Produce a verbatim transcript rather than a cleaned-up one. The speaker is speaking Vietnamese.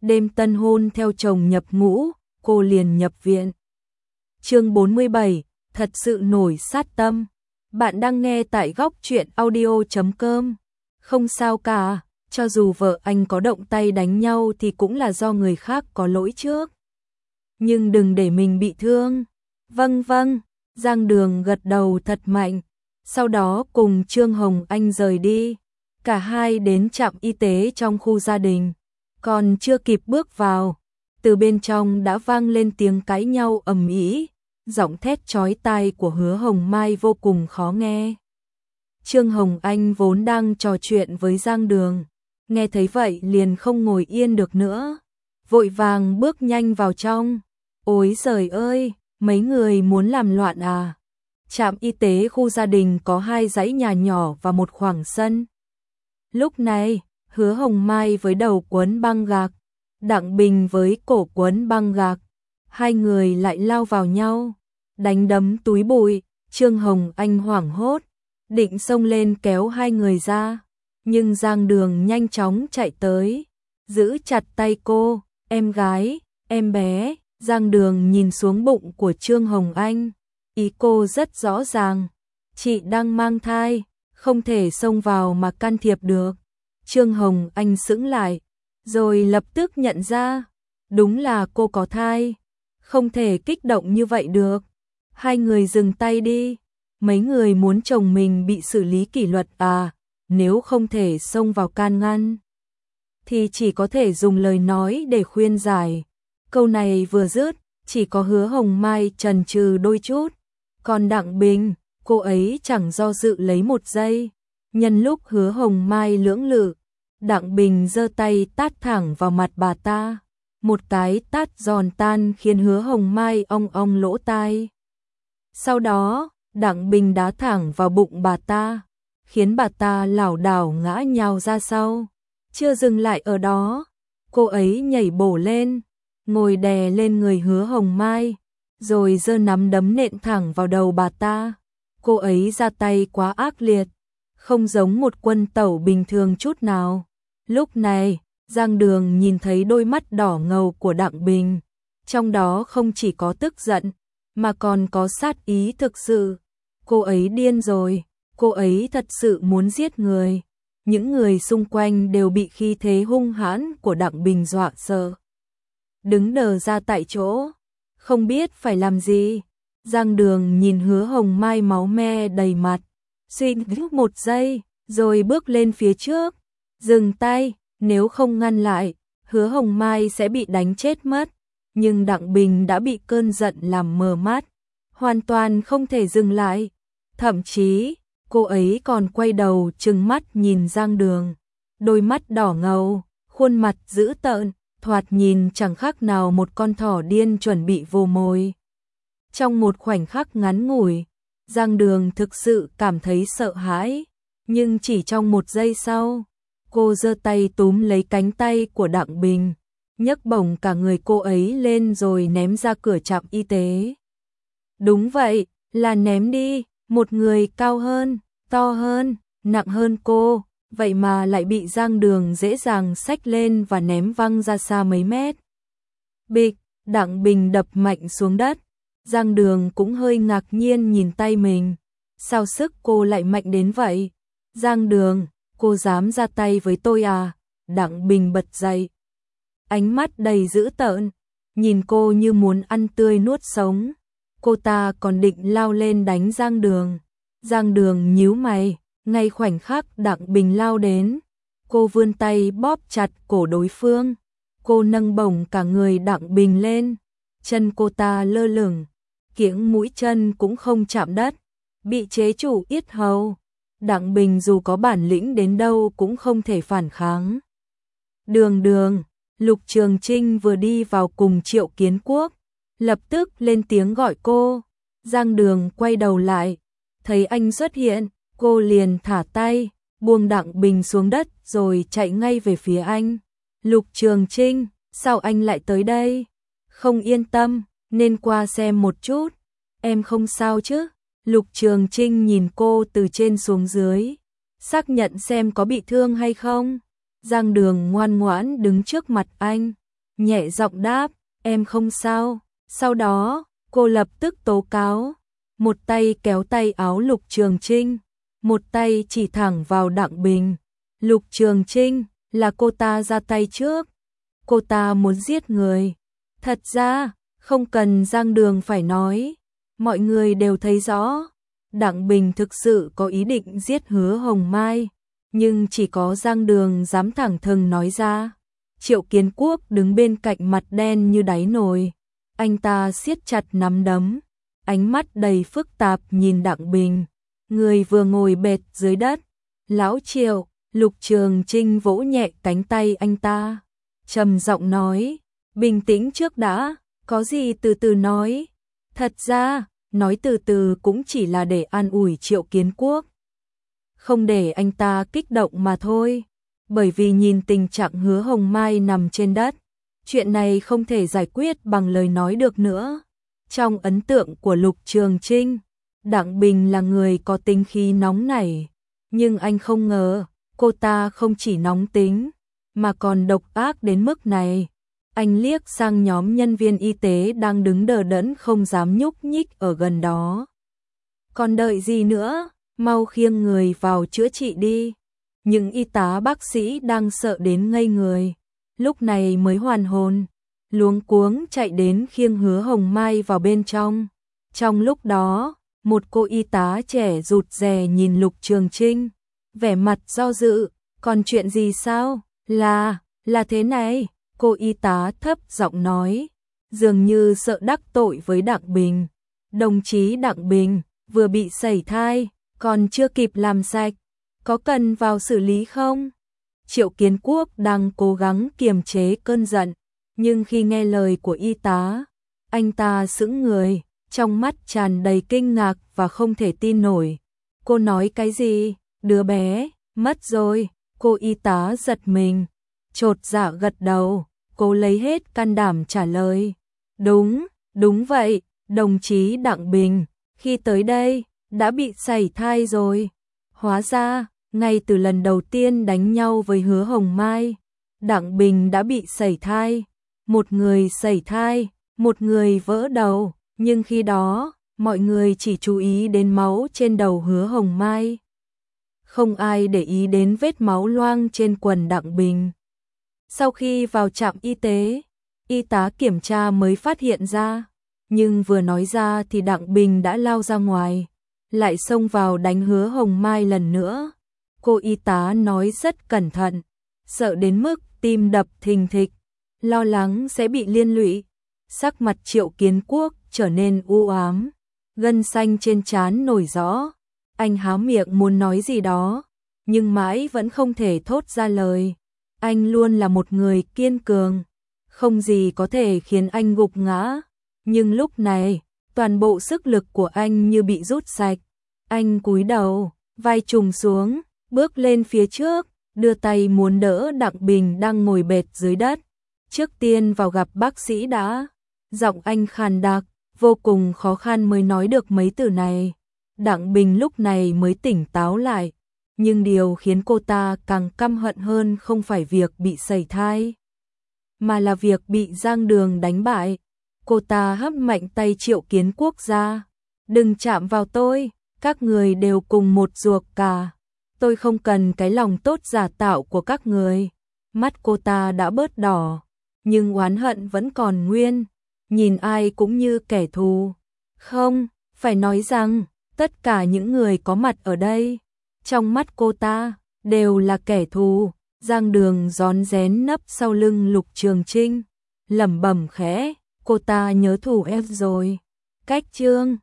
đêm tân hôn theo chồng nhập ngũ, cô liền nhập viện. Chương bốn mươi bảy, thật sự nổi sát tâm. Bạn đang nghe tại góc truyện audio chấm com. Không sao cả, cho dù vợ anh có động tay đánh nhau thì cũng là do người khác có lỗi trước. Nhưng đừng để mình bị thương. Vâng vâng, Giang Đường gật đầu thật mạnh. Sau đó cùng Trương Hồng Anh rời đi. Cả hai đến trạm y tế trong khu gia đình. Còn chưa kịp bước vào, từ bên trong đã vang lên tiếng cãi nhau ầm ĩ, giọng thét chói tai của Hứa Hồng Mai vô cùng khó nghe. Trương Hồng Anh vốn đang trò chuyện với Giang Đường, nghe thấy vậy liền không ngồi yên được nữa, vội vàng bước nhanh vào trong. Ôi giời ơi, mấy người muốn làm loạn à? Trạm y tế khu gia đình có hai dãy nhà nhỏ và một khoảng sân. Lúc này, Hứa Hồng Mai với đầu quấn băng gạc, Đặng Bình với cổ quấn băng gạc, hai người lại lao vào nhau, đánh đấm túi bụi. Trương Hồng Anh hoảng hốt, định xông lên kéo hai người ra, nhưng Giang Đường nhanh chóng chạy tới, giữ chặt tay cô. Em gái, em bé. Giang Đường nhìn xuống bụng của Trương Hồng Anh, ý cô rất rõ ràng, chị đang mang thai, không thể xông vào mà can thiệp được. Trương Hồng Anh sững lại, rồi lập tức nhận ra, đúng là cô có thai, không thể kích động như vậy được. Hai người dừng tay đi, mấy người muốn chồng mình bị xử lý kỷ luật à? Nếu không thể xông vào can ngăn, thì chỉ có thể dùng lời nói để khuyên giải. Câu này vừa dứt, chỉ có Hứa Hồng Mai chần chừ đôi chút, còn Đặng Bình, cô ấy chẳng do dự lấy một giây. Nhân lúc Hứa Hồng Mai lưỡng lự, Đặng Bình giơ tay tát thẳng vào mặt bà ta, một cái tát giòn tan khiến Hứa Hồng Mai ong ong lỗ tai. Sau đó, Đặng Bình đá thẳng vào bụng bà ta, khiến bà ta lảo đảo ngã nhào ra sau. Chưa dừng lại ở đó, cô ấy nhảy bổ lên, ngồi đè lên người Hứa Hồng Mai, rồi giơ nắm đấm nện thẳng vào đầu bà ta. Cô ấy ra tay quá ác liệt, không giống một quân tẩu bình thường chút nào. Lúc này, Giang Đường nhìn thấy đôi mắt đỏ ngầu của Đặng Bình, trong đó không chỉ có tức giận, mà còn có sát ý thực sự. Cô ấy điên rồi, cô ấy thật sự muốn giết người. Những người xung quanh đều bị khí thế hung hãn của Đặng Bình dọa sợ, đứng đờ ra tại chỗ, không biết phải làm gì. Giang Đường nhìn Hứa Hồng Mai máu me đầy mặt, suy nghĩ một giây, rồi bước lên phía trước. Dừng tay, nếu không ngăn lại, Hứa Hồng Mai sẽ bị đánh chết mất. Nhưng Đặng Bình đã bị cơn giận làm mờ mắt, hoàn toàn không thể dừng lại. Thậm chí, cô ấy còn quay đầu trừng mắt nhìn Giang Đường, đôi mắt đỏ ngầu, khuôn mặt dữ tợn, thoạt nhìn chẳng khác nào một con thỏ điên chuẩn bị vồ mồi. Trong một khoảnh khắc ngắn ngủi, Giang Đường thực sự cảm thấy sợ hãi, nhưng chỉ trong một giây sau, cô giơ tay túm lấy cánh tay của Đặng Bình, nhấc bổng cả người cô ấy lên rồi ném ra cửa trạm y tế. Đúng vậy, là ném đi. Một người cao hơn, to hơn, nặng hơn cô, vậy mà lại bị Giang Đường dễ dàng xách lên và ném văng ra xa mấy mét. Bịch, Đặng Bình đập mạnh xuống đất. Giang Đường cũng hơi ngạc nhiên nhìn tay mình, sao sức cô lại mạnh đến vậy? Giang Đường, cô dám ra tay với tôi à? Đặng Bình bật dậy, ánh mắt đầy dữ tợn, nhìn cô như muốn ăn tươi nuốt sống. Cô ta còn định lao lên đánh Giang Đường. Giang Đường nhíu mày, ngay khoảnh khắc Đặng Bình lao đến, cô vươn tay bóp chặt cổ đối phương. Cô nâng bổng cả người Đặng Bình lên, chân cô ta lơ lửng, kiếng mũi chân cũng không chạm đất, bị chế trụ yết hầu. Đặng Bình dù có bản lĩnh đến đâu cũng không thể phản kháng. Đường Đường, Lục Trường Trinh vừa đi vào cùng Triệu Kiến Quốc, lập tức lên tiếng gọi cô. Giang Đường quay đầu lại, thấy anh xuất hiện, cô liền thả tay, buông Đặng Bình xuống đất rồi chạy ngay về phía anh. Lục Trường Trinh, sao anh lại tới đây? Không yên tâm, nên qua xem một chút. Em không sao chứ? Lục Trường Trinh nhìn cô từ trên xuống dưới, xác nhận xem có bị thương hay không. Giang Đường ngoan ngoãn đứng trước mặt anh, nhẹ giọng đáp, em không sao. Sau đó, cô lập tức tố cáo, một tay kéo tay áo Lục Trường Trinh, một tay chỉ thẳng vào Đặng Bình. Lục Trường Trinh, là cô ta ra tay trước. Cô ta muốn giết người. Thật ra, không cần Giang Đường phải nói, mọi người đều thấy rõ. Đặng Bình thực sự có ý định giết Hứa Hồng Mai, nhưng chỉ có Giang Đường dám thẳng thừng nói ra. Triệu Kiến Quốc đứng bên cạnh mặt đen như đáy nồi. Anh ta siết chặt nắm đấm, ánh mắt đầy phức tạp nhìn Đặng Bình, người vừa ngồi bệt dưới đất. Lão Triệu, Lục Trường Trinh vỗ nhẹ cánh tay anh ta, trầm giọng nói, bình tĩnh trước đã, có gì từ từ nói. Thật ra, nói từ từ cũng chỉ là để an ủi Triệu Kiến Quốc, không để anh ta kích động mà thôi. Bởi vì nhìn tình trạng Hứa Hồng Mai nằm trên đất, chuyện này không thể giải quyết bằng lời nói được nữa. Trong ấn tượng của Lục Trường Trinh, Đặng Bình là người có tính khí nóng nảy, nhưng anh không ngờ cô ta không chỉ nóng tính, mà còn độc ác đến mức này. Anh liếc sang nhóm nhân viên y tế đang đứng đờ đẫn không dám nhúc nhích ở gần đó. Còn đợi gì nữa, mau khiêng người vào chữa trị đi. Những y tá bác sĩ đang sợ đến ngây người, lúc này mới hoàn hồn, luống cuống chạy đến khiêng Hứa Hồng Mai vào bên trong. Trong lúc đó, một cô y tá trẻ rụt rè nhìn Lục Trường Trinh, vẻ mặt do dự, còn chuyện gì sao? Là, là thế này, cô y tá thấp giọng nói, dường như sợ đắc tội với Đặng Bình. Đồng chí Đặng Bình, vừa bị sẩy thai, còn chưa kịp làm sạch, có cần vào xử lý không? Triệu Kiến Quốc đang cố gắng kiềm chế cơn giận, nhưng khi nghe lời của y tá, anh ta sững người, trong mắt tràn đầy kinh ngạc và không thể tin nổi. Cô nói cái gì? Đứa bé, mất rồi. Cô y tá giật mình, chột dạ gật đầu, cô lấy hết can đảm trả lời. Đúng, đúng vậy, đồng chí Đặng Bình, khi tới đây, đã bị sẩy thai rồi. Hóa ra, ngay từ lần đầu tiên đánh nhau với Hứa Hồng Mai, Đặng Bình đã bị sẩy thai. Một người sẩy thai, một người vỡ đầu, nhưng khi đó, mọi người chỉ chú ý đến máu trên đầu Hứa Hồng Mai. Không ai để ý đến vết máu loang trên quần Đặng Bình. Sau khi vào trạm y tế, y tá kiểm tra mới phát hiện ra, nhưng vừa nói ra thì Đặng Bình đã lao ra ngoài, lại xông vào đánh Hứa Hồng Mai lần nữa. Cô y tá nói rất cẩn thận, sợ đến mức tim đập thình thịch, lo lắng sẽ bị liên lụy. Sắc mặt Triệu Kiến Quốc trở nên u ám, gân xanh trên trán nổi rõ. Anh há miệng muốn nói gì đó, nhưng mãi vẫn không thể thốt ra lời. Anh luôn là một người kiên cường, không gì có thể khiến anh gục ngã. Nhưng lúc này, toàn bộ sức lực của anh như bị rút sạch. Anh cúi đầu, vai trùng xuống, bước lên phía trước, đưa tay muốn đỡ Đặng Bình đang ngồi bệt dưới đất. Trước tiên vào gặp bác sĩ đã. Giọng anh khàn đặc, vô cùng khó khăn mới nói được mấy từ này. Đặng Bình lúc này mới tỉnh táo lại, nhưng điều khiến cô ta càng căm hận hơn không phải việc bị sẩy thai, mà là việc bị Giang Đường đánh bại. Cô ta hất mạnh tay Triệu Kiến Quốc ra. Đừng chạm vào tôi, các người đều cùng một ruột cả. Tôi không cần cái lòng tốt giả tạo của các người. Mắt cô ta đã bớt đỏ, nhưng oán hận vẫn còn nguyên, nhìn ai cũng như kẻ thù. Không, phải nói rằng, tất cả những người có mặt ở đây, trong mắt cô ta, đều là kẻ thù. Giang Đường rón rén nấp sau lưng Lục Trường Trinh, lẩm bẩm khẽ, cô ta nhớ thù em rồi. Cách chương